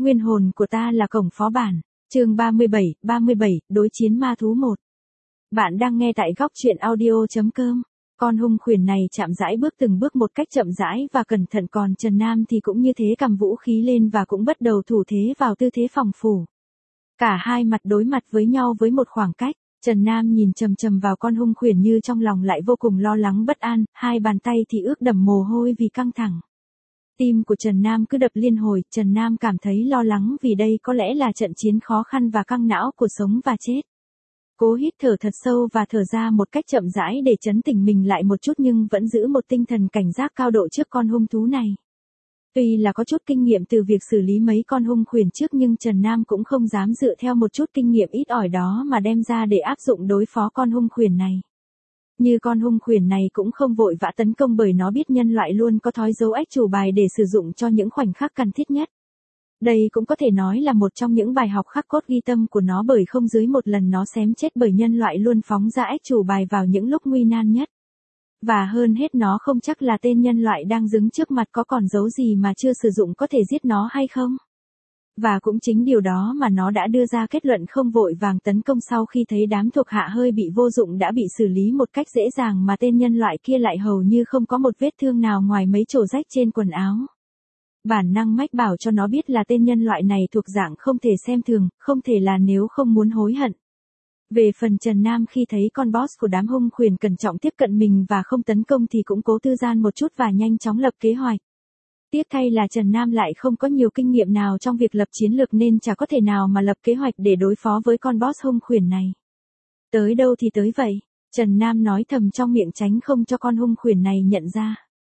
Nguyên hồn của ta là cổng phó bản. Chương 37, đối chiến ma thú 1. Bạn đang nghe tại góc truyện audio.com. Con hung khuyển này chậm rãi bước từng bước một cách chậm rãi và cẩn thận, còn Trần Nam thì cũng như thế, cầm vũ khí lên và cũng bắt đầu thủ thế vào tư thế phòng thủ. Cả hai mặt đối mặt với nhau với một khoảng cách. Trần Nam nhìn chằm chằm vào con hung khuyển như trong lòng lại vô cùng lo lắng bất an, hai bàn tay thì ướt đẫm mồ hôi vì căng thẳng. Tim của Trần Nam cứ đập liên hồi, Trần Nam cảm thấy lo lắng vì đây có lẽ là trận chiến khó khăn và căng não của sống và chết. Cố hít thở thật sâu và thở ra một cách chậm rãi để trấn tĩnh mình lại một chút, nhưng vẫn giữ một tinh thần cảnh giác cao độ trước con hung thú này. Tuy là có chút kinh nghiệm từ việc xử lý mấy con hung khuyển trước, nhưng Trần Nam cũng không dám dựa theo một chút kinh nghiệm ít ỏi đó mà đem ra để áp dụng đối phó con hung khuyển này. Như con hung khuyển này cũng không vội vã tấn công, bởi nó biết nhân loại luôn có thói giấu ách chủ bài để sử dụng cho những khoảnh khắc cần thiết nhất. Đây cũng có thể nói là một trong những bài học khắc cốt ghi tâm của nó, bởi không dưới một lần nó xém chết bởi nhân loại luôn phóng ra ách chủ bài vào những lúc nguy nan nhất. Và hơn hết, nó không chắc là tên nhân loại đang đứng trước mặt có còn dấu gì mà chưa sử dụng có thể giết nó hay không. Và cũng chính điều đó mà nó đã đưa ra kết luận không vội vàng tấn công sau khi thấy đám thuộc hạ hơi bị vô dụng đã bị xử lý một cách dễ dàng, mà tên nhân loại kia lại hầu như không có một vết thương nào ngoài mấy chỗ rách trên quần áo. Bản năng mách bảo cho nó biết là tên nhân loại này thuộc dạng không thể xem thường, không thể là nếu không muốn hối hận. Về phần Trần Nam, khi thấy con boss của đám hung khuyển cẩn trọng tiếp cận mình và không tấn công thì cũng cố thư gian một chút và nhanh chóng lập kế hoạch. Tiếc thay là Trần Nam lại không có nhiều kinh nghiệm nào trong việc lập chiến lược nên chả có thể nào mà lập kế hoạch để đối phó với con boss hung khuyển này. Tới đâu thì tới vậy, Trần Nam nói thầm trong miệng tránh không cho con hung khuyển này nhận ra.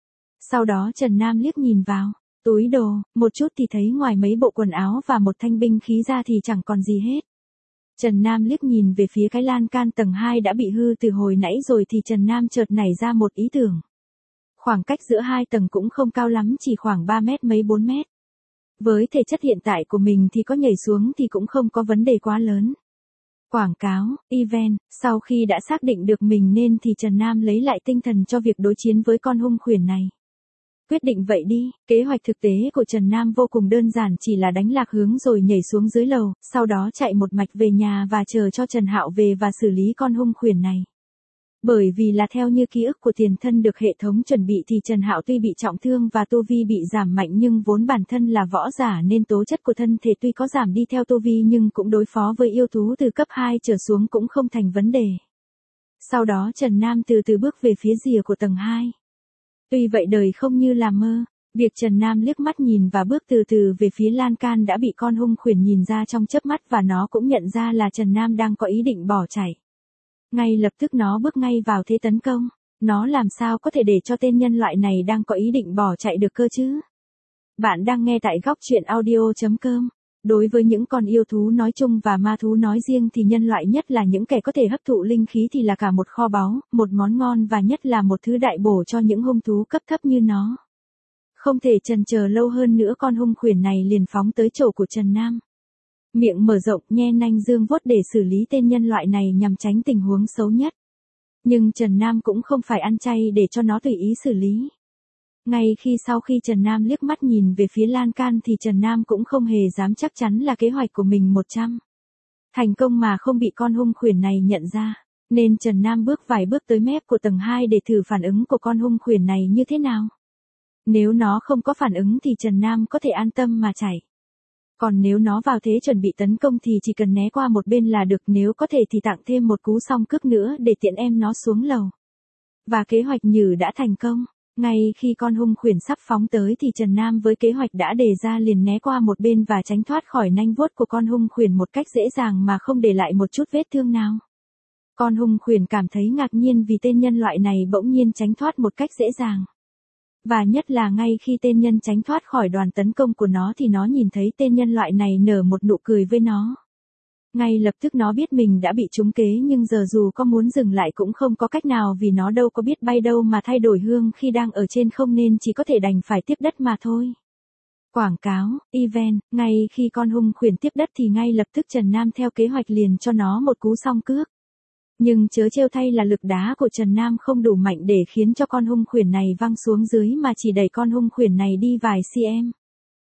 Sau đó Trần Nam liếc nhìn vào túi đồ, một chút thì thấy ngoài mấy bộ quần áo và một thanh binh khí ra thì chẳng còn gì hết. Trần Nam liếc nhìn về phía cái lan can tầng 2 đã bị hư từ hồi nãy rồi thì Trần Nam chợt nảy ra một ý tưởng. Khoảng cách giữa hai tầng cũng không cao lắm, chỉ khoảng 3 mét mấy 4 mét. Với thể chất hiện tại của mình thì có nhảy xuống thì cũng không có vấn đề quá lớn. Quảng cáo, event, sau khi đã xác định được mình nên thì Trần Nam lấy lại tinh thần cho việc đối chiến với con hung khuyển này. Quyết định vậy đi, kế hoạch thực tế của Trần Nam vô cùng đơn giản, chỉ là đánh lạc hướng rồi nhảy xuống dưới lầu, sau đó chạy một mạch về nhà và chờ cho Trần Hạo về và xử lý con hung khuyển này. Bởi vì là theo như ký ức của tiền thân được hệ thống chuẩn bị thì Trần Hạo tuy bị trọng thương và tu vi bị giảm mạnh, nhưng vốn bản thân là võ giả nên tố chất của thân thể tuy có giảm đi theo tu vi nhưng cũng đối phó với yêu thú từ cấp 2 trở xuống cũng không thành vấn đề. Sau đó Trần Nam từ từ bước về phía rìa của tầng 2. Tuy vậy đời không như là mơ, việc Trần Nam liếc mắt nhìn và bước từ từ về phía lan can đã bị con hung khuyển nhìn ra trong chớp mắt, và nó cũng nhận ra là Trần Nam đang có ý định bỏ chạy. Ngay lập tức nó bước ngay vào thế tấn công. Nó làm sao có thể để cho tên nhân loại này đang có ý định bỏ chạy được cơ chứ? Bạn đang nghe tại góc truyện audio.com. Đối với những con yêu thú nói chung và ma thú nói riêng thì nhân loại, nhất là những kẻ có thể hấp thụ linh khí, thì là cả một kho báu, một món ngon và nhất là một thứ đại bổ cho những hung thú cấp thấp như nó. Không thể chần chờ lâu hơn nữa, con hung khuyển này liền phóng tới chỗ của Trần Nam. Miệng mở rộng, nhe nanh dương vuốt để xử lý tên nhân loại này nhằm tránh tình huống xấu nhất. Nhưng Trần Nam cũng không phải ăn chay để cho nó tùy ý xử lý. Ngay sau khi Trần Nam liếc mắt nhìn về phía lan can thì Trần Nam cũng không hề dám chắc chắn là kế hoạch của mình 100% thành công mà không bị con hung khuyển này nhận ra. Nên Trần Nam bước vài bước tới mép của tầng 2 để thử phản ứng của con hung khuyển này như thế nào. Nếu nó không có phản ứng thì Trần Nam có thể an tâm mà chạy. Còn nếu nó vào thế chuẩn bị tấn công thì chỉ cần né qua một bên là được, nếu có thể thì tặng thêm một cú song cước nữa để tiện em nó xuống lầu. Và kế hoạch như đã thành công. Ngay khi con hung khuyển sắp phóng tới thì Trần Nam với kế hoạch đã đề ra liền né qua một bên và tránh thoát khỏi nanh vuốt của con hung khuyển một cách dễ dàng mà không để lại một chút vết thương nào. Con hung khuyển cảm thấy ngạc nhiên vì tên nhân loại này bỗng nhiên tránh thoát một cách dễ dàng. Và nhất là ngay khi tên nhân tránh thoát khỏi đoàn tấn công của nó thì nó nhìn thấy tên nhân loại này nở một nụ cười với nó. Ngay lập tức nó biết mình đã bị trúng kế, nhưng giờ dù có muốn dừng lại cũng không có cách nào vì nó đâu có biết bay đâu mà thay đổi hướng khi đang ở trên không, nên chỉ có thể đành phải tiếp đất mà thôi. Quảng cáo, event, ngay khi con hung khuyển tiếp đất thì ngay lập tức Trần Nam theo kế hoạch liền cho nó một cú song cước. Nhưng chớ trêu thay là lực đá của Trần Nam không đủ mạnh để khiến cho con hung khuyển này văng xuống dưới mà chỉ đẩy con hung khuyển này đi vài cm.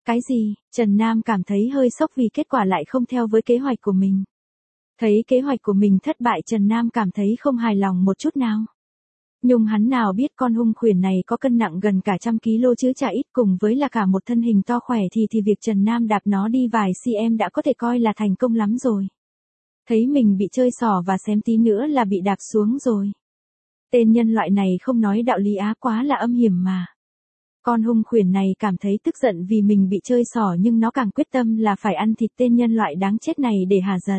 Cái gì? Trần Nam cảm thấy hơi sốc vì kết quả lại không theo với kế hoạch của mình. Thấy kế hoạch của mình thất bại, Trần Nam cảm thấy không hài lòng một chút nào. Nhưng hắn nào biết con hung khuyển này có cân nặng gần cả 100 kg chứ chả ít, cùng với là cả một thân hình to khỏe thì việc Trần Nam đạp nó đi vài cm đã có thể coi là thành công lắm rồi. Thấy mình bị chơi xỏ và xém tí nữa là bị đạp xuống rồi. Tên nhân loại này không nói đạo lý á, quá là âm hiểm mà. Con hung khuyển này cảm thấy tức giận vì mình bị chơi xỏ, nhưng nó càng quyết tâm là phải ăn thịt tên nhân loại đáng chết này để hả giận.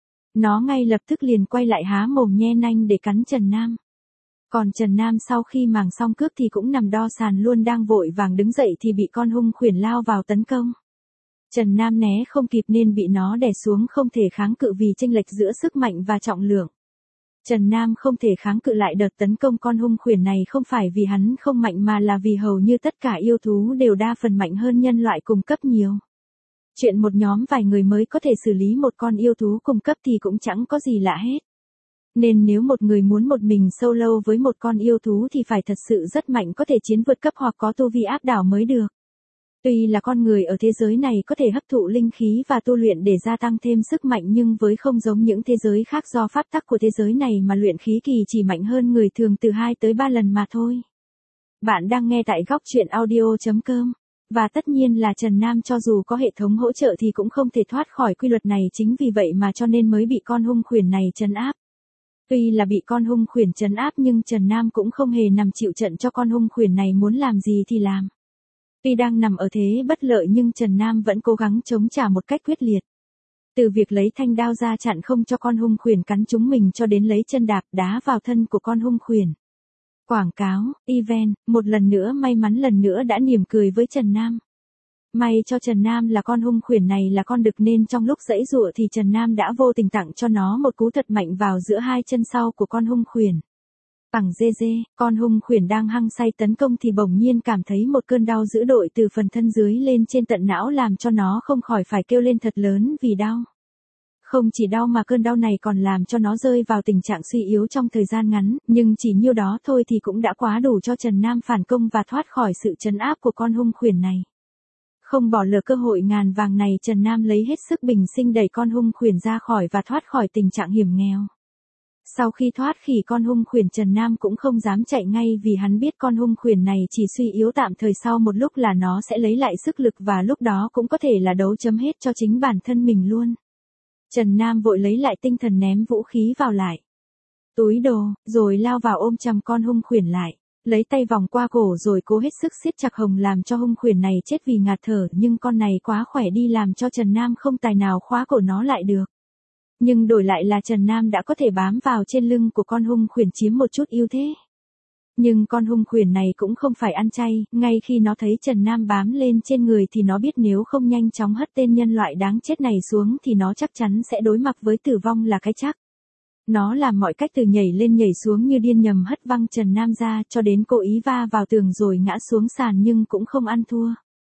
Nó ngay lập tức liền quay lại há mồm nhe nanh để cắn Trần Nam. Còn Trần Nam sau khi màng xong cước thì cũng nằm đo sàn luôn, đang vội vàng đứng dậy thì bị con hung khuyển lao vào tấn công. Trần Nam né không kịp nên bị nó đè xuống, không thể kháng cự vì chênh lệch giữa sức mạnh và trọng lượng. Trần Nam không thể kháng cự lại đợt tấn công con hung khuyển này, không phải vì hắn không mạnh mà là vì hầu như tất cả yêu thú đều đa phần mạnh hơn nhân loại cùng cấp nhiều. Chuyện một nhóm vài người mới có thể xử lý một con yêu thú cùng cấp thì cũng chẳng có gì lạ hết. Nên nếu một người muốn một mình solo với một con yêu thú thì phải thật sự rất mạnh, có thể chiến vượt cấp hoặc có tu vi áp đảo mới được. Tuy là con người ở thế giới này có thể hấp thụ linh khí và tu luyện để gia tăng thêm sức mạnh, nhưng với không giống những thế giới khác, do pháp tắc của thế giới này mà luyện khí kỳ chỉ mạnh hơn người thường từ 2 tới 3 lần mà thôi. Bạn đang nghe tại góc truyện audio.com. Và tất nhiên là Trần Nam cho dù có hệ thống hỗ trợ thì cũng không thể thoát khỏi quy luật này, chính vì vậy mà cho nên mới bị con hung khuyển này trấn áp. Tuy là bị con hung khuyển trấn áp nhưng Trần Nam cũng không hề nằm chịu trận cho con hung khuyển này muốn làm gì thì làm. Tuy đang nằm ở thế bất lợi nhưng Trần Nam vẫn cố gắng chống trả một cách quyết liệt. Từ việc lấy thanh đao ra chặn không cho con hung khuyển cắn trúng mình cho đến lấy chân đạp đá vào thân của con hung khuyển. Quảng cáo, event, một lần nữa may mắn lần nữa đã mỉm cười với Trần Nam. May cho Trần Nam là con hung khuyển này là con đực nên trong lúc giãy giụa thì Trần Nam đã vô tình tặng cho nó một cú thật mạnh vào giữa hai chân sau của con hung khuyển. Bằng dê dê, con hung khuyển đang hăng say tấn công thì bỗng nhiên cảm thấy một cơn đau dữ dội từ phần thân dưới lên trên tận não, làm cho nó không khỏi phải kêu lên thật lớn vì đau. Không chỉ đau mà cơn đau này còn làm cho nó rơi vào tình trạng suy yếu trong thời gian ngắn, nhưng chỉ nhiêu đó thôi thì cũng đã quá đủ cho Trần Nam phản công và thoát khỏi sự trấn áp của con hung khuyển này. Không bỏ lỡ cơ hội ngàn vàng này, Trần Nam lấy hết sức bình sinh đẩy con hung khuyển ra khỏi và thoát khỏi tình trạng hiểm nghèo. Sau khi thoát khỉ con hung khuyển, Trần Nam cũng không dám chạy ngay vì hắn biết con hung khuyển này chỉ suy yếu tạm thời, sau một lúc là nó sẽ lấy lại sức lực và lúc đó cũng có thể là đấu chấm hết cho chính bản thân mình luôn. Trần Nam vội lấy lại tinh thần, ném vũ khí vào lại túi đồ, rồi lao vào ôm chầm con hung khuyển lại. Lấy tay vòng qua cổ rồi cố hết sức siết chặt hồng làm cho hung khuyển này chết vì ngạt thở, nhưng con này quá khỏe đi làm cho Trần Nam không tài nào khóa cổ nó lại được. Nhưng đổi lại là Trần Nam đã có thể bám vào trên lưng của con hung khuyển chiếm một chút ưu thế. Nhưng con hung khuyển này cũng không phải ăn chay, ngay khi nó thấy Trần Nam bám lên trên người thì nó biết nếu không nhanh chóng hất tên nhân loại đáng chết này xuống thì nó chắc chắn sẽ đối mặt với tử vong là cái chắc. Nó làm mọi cách từ nhảy lên nhảy xuống như điên nhằm hất văng Trần Nam ra cho đến cố ý va vào tường rồi ngã xuống sàn nhưng cũng không ăn thua.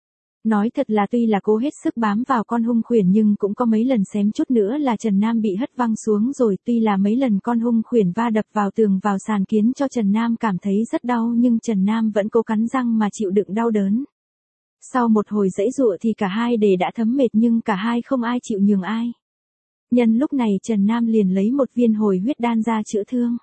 Nói thật là tuy là cố hết sức bám vào con hung khuyển nhưng cũng có mấy lần xém chút nữa là Trần Nam bị hất văng xuống rồi. Tuy là mấy lần con hung khuyển va đập vào tường vào sàn khiến cho Trần Nam cảm thấy rất đau nhưng Trần Nam vẫn cố cắn răng mà chịu đựng đau đớn. Sau một hồi giãy giụa thì cả hai đều đã thấm mệt nhưng cả hai không ai chịu nhường ai. Nhân lúc này Trần Nam liền lấy một viên hồi huyết đan ra chữa thương.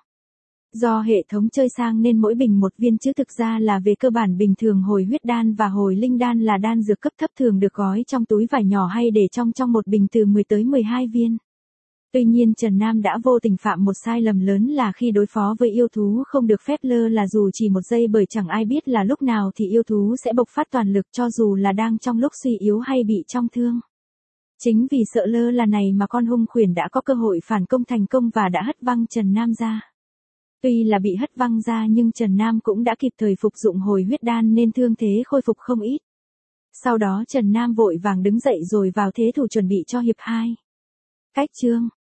Do hệ thống chơi sang nên mỗi bình một viên chứ thực ra là về cơ bản bình thường hồi huyết đan và hồi linh đan là đan dược cấp thấp thường được gói trong túi vải nhỏ hay để trong một bình từ 10 tới 12 viên. Tuy nhiên Trần Nam đã vô tình phạm một sai lầm lớn là khi đối phó với yêu thú không được phép lơ là dù chỉ một giây, bởi chẳng ai biết là lúc nào thì yêu thú sẽ bộc phát toàn lực cho dù là đang trong lúc suy yếu hay bị trọng thương. Chính vì sợ lơ là này mà con hung khuyển đã có cơ hội phản công thành công và đã hất văng Trần Nam ra. Tuy là bị hất văng ra nhưng Trần Nam cũng đã kịp thời phục dụng hồi huyết đan nên thương thế khôi phục không ít. Sau đó Trần Nam vội vàng đứng dậy rồi vào thế thủ chuẩn bị cho hiệp 2. Cách chương